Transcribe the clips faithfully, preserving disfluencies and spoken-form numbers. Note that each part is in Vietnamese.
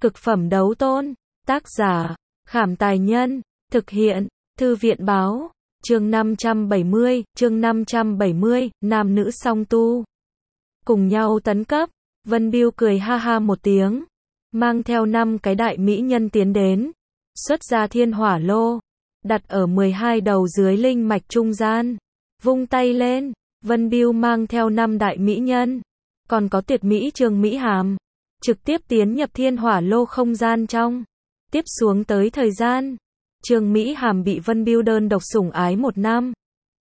Cực phẩm đấu tôn. Tác giả, Khảm Tài Nhân. Thực hiện, Thư viện Báo. Chương năm trăm bảy mươi, chương năm trăm bảy mươi, nam nữ song tu. Cùng nhau tấn cấp. Vân Biêu cười ha ha một tiếng. Mang theo năm cái đại mỹ nhân tiến đến. Xuất ra thiên hỏa lô. Đặt ở mười hai đầu dưới linh mạch trung gian. Vung tay lên. Vân Biêu mang theo năm đại mỹ nhân. Còn có tuyệt mỹ Trường Mỹ Hàm. Trực tiếp tiến nhập thiên hỏa lô không gian trong. Tiếp xuống tới thời gian. Trường Mỹ Hàm bị Vân Biêu đơn độc sủng ái một năm.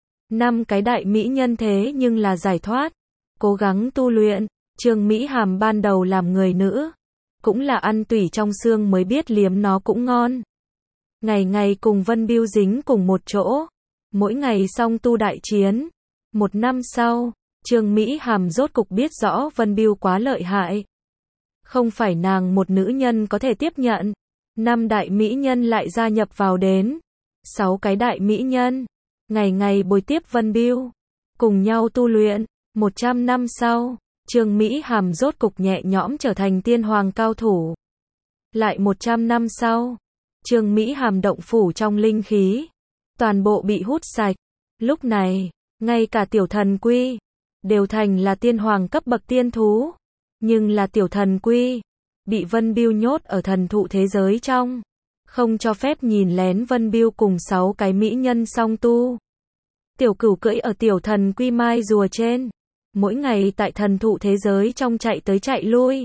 Năm cái đại mỹ nhân thế nhưng là giải thoát. Cố gắng tu luyện. Trường Mỹ Hàm ban đầu làm người nữ. Cũng là ăn tủy trong xương mới biết liếm nó cũng ngon. Ngày ngày cùng Vân Biêu dính cùng một chỗ. Mỗi ngày song tu đại chiến. Một năm sau, Trường Mỹ Hàm rốt cục biết rõ Vân Biêu quá lợi hại. Không phải nàng một nữ nhân có thể tiếp nhận. Năm đại mỹ nhân lại gia nhập vào đến. Sáu cái đại mỹ nhân. Ngày ngày bồi tiếp Vân Biêu. Cùng nhau tu luyện. Một trăm năm sau, Trường Mỹ Hàm rốt cục nhẹ nhõm trở thành tiên hoàng cao thủ. Lại một trăm năm sau, Trường Mỹ Hàm động phủ trong linh khí. Toàn bộ bị hút sạch. Lúc này, ngay cả tiểu thần quy. Đều thành là tiên hoàng cấp bậc tiên thú. Nhưng là tiểu thần quy. Bị Vân Biêu nhốt ở thần thụ thế giới trong. Không cho phép nhìn lén Vân Biêu cùng sáu cái mỹ nhân song tu. Tiểu cửu cưỡi ở tiểu thần quy mai rùa trên. Mỗi ngày tại thần thụ thế giới trong chạy tới chạy lui.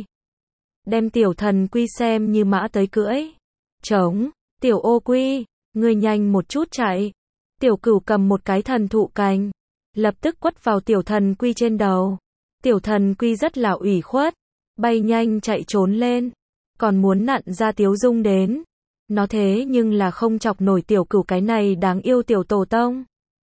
Đem tiểu thần quy xem như mã tới cưỡi. Trống, tiểu ô quy, ngươi nhanh một chút chạy. Tiểu cửu cầm một cái thần thụ cành. Lập tức quất vào tiểu thần quy trên đầu. Tiểu thần quy rất là ủy khuất. Bay nhanh chạy trốn lên. Còn muốn nặn ra tiếu dung đến. Nó thế nhưng là không chọc nổi tiểu cửu cái này đáng yêu tiểu tổ tông.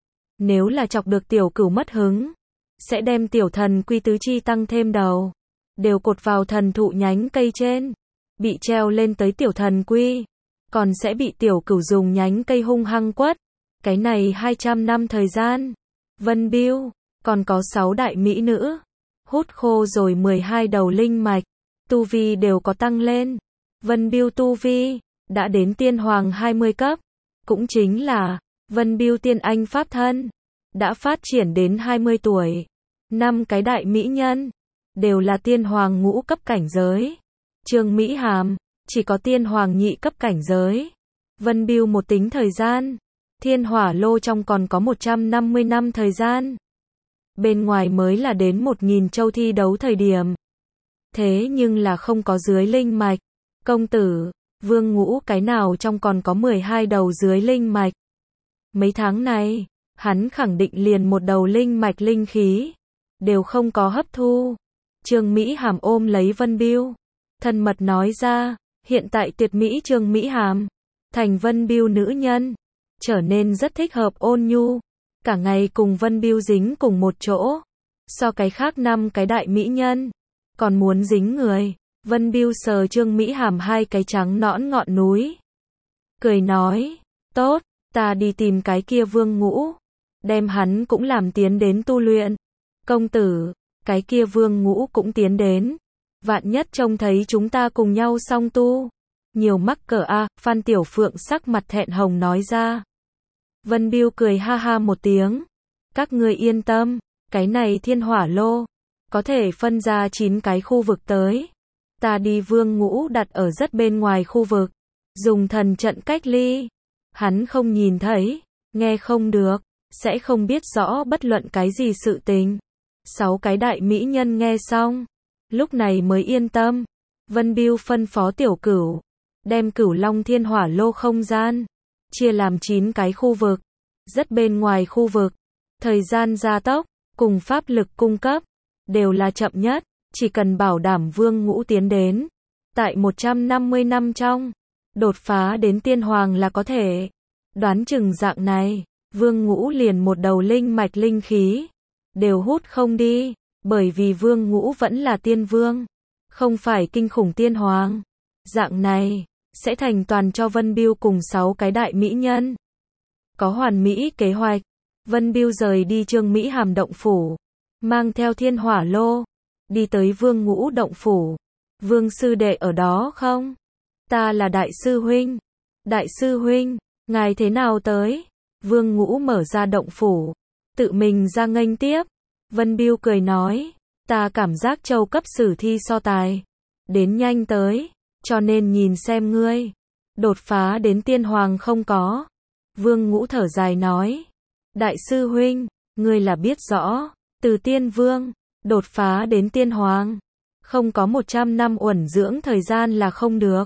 Nếu là chọc được tiểu cửu mất hứng. Sẽ đem tiểu thần quy tứ chi tăng thêm đầu. Đều cột vào thần thụ nhánh cây trên. Bị treo lên tới tiểu thần quy. Còn sẽ bị tiểu cửu dùng nhánh cây hung hăng quất. Cái này hai trăm năm thời gian. Vân Biêu. Còn có sáu đại mỹ nữ. Hút khô rồi mười hai đầu linh mạch. Tu vi đều có tăng lên. Vân Biêu tu vi. Đã đến tiên hoàng hai mươi cấp. Cũng chính là. Vân Biêu tiên anh pháp thân. Đã phát triển đến hai mươi tuổi. Năm cái đại mỹ nhân. Đều là tiên hoàng ngũ cấp cảnh giới. Trường Mỹ Hàm. Chỉ có tiên hoàng nhị cấp cảnh giới. Vân Biêu một tính thời gian. Thiên hỏa lô trong còn có một trăm năm mươi năm thời gian. Bên ngoài mới là đến một nghìn châu thi đấu thời điểm. Thế nhưng là không có dưới linh mạch. Công tử, Vương Ngũ cái nào trong còn có mười hai đầu dưới linh mạch. Mấy tháng này, hắn khẳng định liền một đầu linh mạch linh khí. Đều không có hấp thu. Trường Mỹ Hàm ôm lấy Vân Biêu. Thân mật nói ra, hiện tại tuyệt mỹ Trường Mỹ Hàm. Thành Vân Biêu nữ nhân. Trở nên rất thích hợp ôn nhu. Cả ngày cùng Vân Biêu dính cùng một chỗ. So cái khác năm cái đại mỹ nhân. Còn muốn dính người. Vân Biêu sờ Trường Mỹ Hàm hai cái trắng nõn ngọn núi. Cười nói. Tốt, ta đi tìm cái kia Vương Ngũ. Đem hắn cũng làm tiến đến tu luyện. Công tử, cái kia Vương Ngũ cũng tiến đến. Vạn nhất trông thấy chúng ta cùng nhau song tu. Nhiều mắc cỡ a, Phan Tiểu Phượng sắc mặt thẹn hồng nói ra. Vân Biêu cười ha ha một tiếng. Các ngươi yên tâm, cái này thiên hỏa lô. Có thể phân ra chín cái khu vực tới. Ta đi Vương Ngũ đặt ở rất bên ngoài khu vực. Dùng thần trận cách ly. Hắn không nhìn thấy, nghe không được, sẽ không biết rõ bất luận cái gì sự tình. Sáu cái đại mỹ nhân nghe xong. Lúc này mới yên tâm. Vân Biêu phân phó tiểu cửu. Đem cửu long thiên hỏa lô không gian. Chia làm chín cái khu vực. Rất bên ngoài khu vực. Thời gian gia tốc. Cùng pháp lực cung cấp. Đều là chậm nhất. Chỉ cần bảo đảm Vương Ngũ tiến đến. Tại một trăm năm mươi năm trong. Đột phá đến tiên hoàng là có thể. Đoán chừng dạng này. Vương Ngũ liền một đầu linh mạch linh khí. Đều hút không đi. Bởi vì Vương Ngũ vẫn là tiên vương. Không phải kinh khủng tiên hoàng. Dạng này. Sẽ thành toàn cho Vân Biêu cùng sáu cái đại mỹ nhân. Có hoàn mỹ kế hoạch. Vân Biêu rời đi Trường Mỹ Hàm động phủ. Mang theo thiên hỏa lô. Đi tới Vương Ngũ động phủ. Vương sư đệ ở đó không? Ta là đại sư huynh. Đại sư huynh, ngài thế nào tới? Vương Ngũ mở ra động phủ, tự mình ra nghênh tiếp. Vân Biêu cười nói, ta cảm giác châu cấp sử thi so tài đến nhanh tới, cho nên nhìn xem ngươi đột phá đến tiên hoàng không có. Vương Ngũ thở dài nói, đại sư huynh, ngươi là biết rõ, từ tiên vương đột phá đến tiên hoàng, không có một trăm năm uẩn dưỡng thời gian là không được.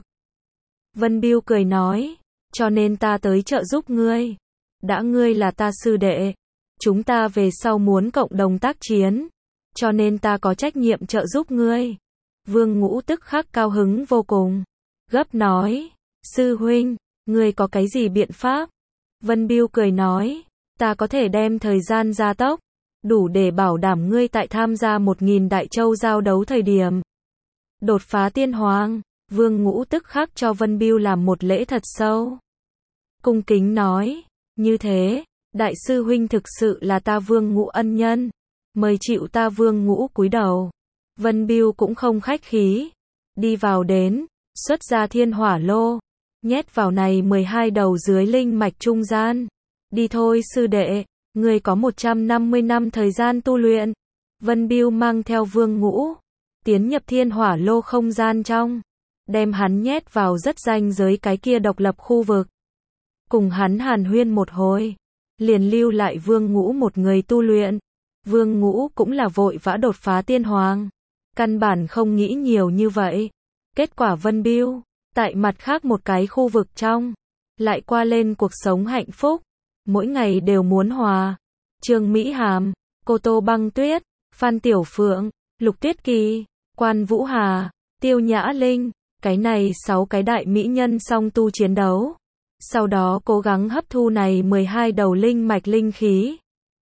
Vân Biêu cười nói, cho nên ta tới trợ giúp ngươi. Đã ngươi là ta sư đệ, chúng ta về sau muốn cộng đồng tác chiến, cho nên ta có trách nhiệm trợ giúp ngươi. Vương Ngũ tức khắc cao hứng vô cùng, gấp nói, sư huynh, ngươi có cái gì biện pháp? Vân Biêu cười nói, ta có thể đem thời gian gia tốc, đủ để bảo đảm ngươi tại tham gia một nghìn đại châu giao đấu thời điểm đột phá tiên hoàng. Vương Ngũ tức khắc cho Vân Biêu làm một lễ thật sâu, cung kính nói, như thế, đại sư huynh thực sự là ta Vương Ngũ ân nhân, mời chịu ta Vương Ngũ cúi đầu. Vân Biêu cũng không khách khí, đi vào đến, xuất ra thiên hỏa lô, nhét vào này mười hai đầu dưới linh mạch trung gian. Đi thôi sư đệ, ngươi có một trăm năm mươi năm thời gian tu luyện. Vân Biêu mang theo Vương Ngũ, tiến nhập thiên hỏa lô không gian trong, đem hắn nhét vào rất ranh giới cái kia độc lập khu vực. Cùng hắn hàn huyên một hồi, liền lưu lại Vương Ngũ một người tu luyện. Vương Ngũ cũng là vội vã đột phá tiên hoàng, căn bản không nghĩ nhiều như vậy. Kết quả Vân Biêu, tại mặt khác một cái khu vực trong, lại qua lên cuộc sống hạnh phúc, mỗi ngày đều muốn hòa. Trương Mỹ Hàm, Cô Tô Băng Tuyết, Phan Tiểu Phượng, Lục Tuyết Kỳ, Quan Vũ Hà, Tiêu Nhã Linh, cái này sáu cái đại mỹ nhân song tu chiến đấu. Sau đó cố gắng hấp thu này mười hai đầu linh mạch linh khí,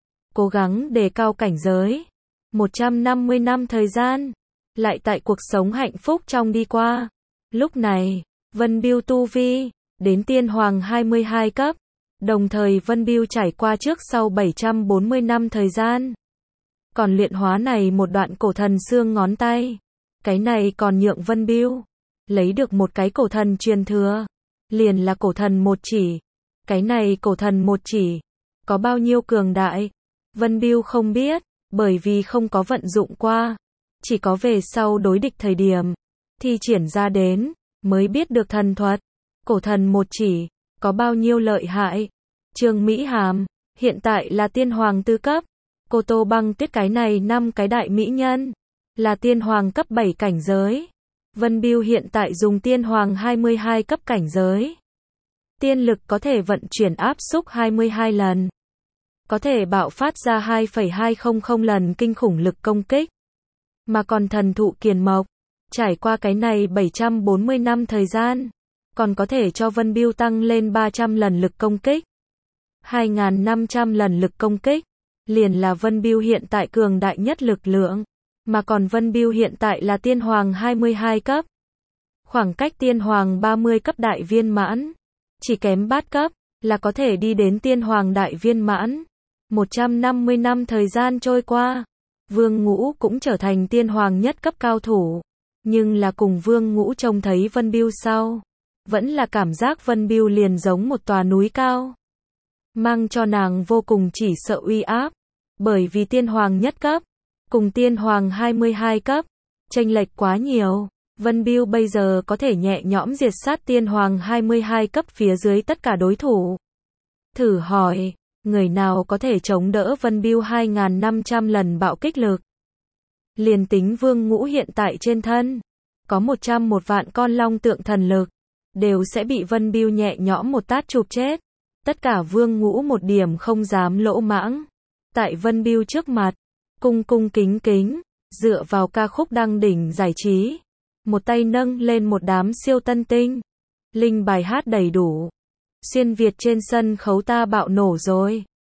cố gắng đề cao cảnh giới. một trăm năm mươi năm thời gian, lại tại cuộc sống hạnh phúc trong đi qua. Lúc này, Vân Biêu tu vi đến tiên hoàng hai mươi hai cấp, đồng thời Vân Biêu trải qua trước sau bảy trăm bốn mươi năm thời gian, còn luyện hóa này một đoạn cổ thần xương ngón tay. Cái này còn nhượng Vân Biêu lấy được một cái cổ thần truyền thừa, liền là cổ thần một chỉ. Cái này cổ thần một chỉ có bao nhiêu cường đại, Vân Biêu không biết, bởi vì không có vận dụng qua, chỉ có về sau đối địch thời điểm thi triển ra đến mới biết được thần thuật. Cổ thần một chỉ có bao nhiêu lợi hại. Trương Mỹ Hàm hiện tại là tiên hoàng tư cấp, Cô Tô Băng Tuyết cái này năm cái đại mỹ nhân là tiên hoàng cấp bảy cảnh giới. Vân Biêu hiện tại dùng tiên hoàng hai mươi hai cấp cảnh giới, tiên lực có thể vận chuyển áp xúc hai mươi hai lần, có thể bạo phát ra hai phẩy hai không không lần kinh khủng lực công kích. Mà còn thần thụ kiền mộc, trải qua cái này bảy trăm bốn mươi năm thời gian, còn có thể cho Vân Biêu tăng lên ba trăm lần lực công kích, hai nghìn năm trăm lần lực công kích, liền là Vân Biêu hiện tại cường đại nhất lực lượng. Mà còn Vân Biêu hiện tại là tiên hoàng hai mươi hai cấp, khoảng cách tiên hoàng ba mươi cấp đại viên mãn, chỉ kém bát cấp là có thể đi đến tiên hoàng đại viên mãn. một trăm năm mươi năm thời gian trôi qua, Vương Ngũ cũng trở thành tiên hoàng nhất cấp cao thủ, nhưng là cùng Vương Ngũ trông thấy Vân Biêu sau, vẫn là cảm giác Vân Biêu liền giống một tòa núi cao, mang cho nàng vô cùng chỉ sợ uy áp, bởi vì tiên hoàng nhất cấp cùng tiên hoàng hai mươi hai cấp chênh lệch quá nhiều. Vân Biêu bây giờ có thể nhẹ nhõm diệt sát tiên hoàng hai mươi hai cấp phía dưới tất cả đối thủ. Thử hỏi, người nào có thể chống đỡ Vân Biêu hai nghìn năm trăm lần bạo kích lực? Liền tính Vương Ngũ hiện tại trên thân có một trăm một vạn con long tượng thần lực, đều sẽ bị Vân Biêu nhẹ nhõm một tát chụp chết. Tất cả Vương Ngũ một điểm không dám lỗ mãng, tại Vân Biêu trước mặt cung cung kính kính, dựa vào ca khúc đăng đỉnh giải trí, một tay nâng lên một đám siêu tân tinh, linh bài hát đầy đủ. Xuyên Việt trên sân khấu ta bạo nổ rồi.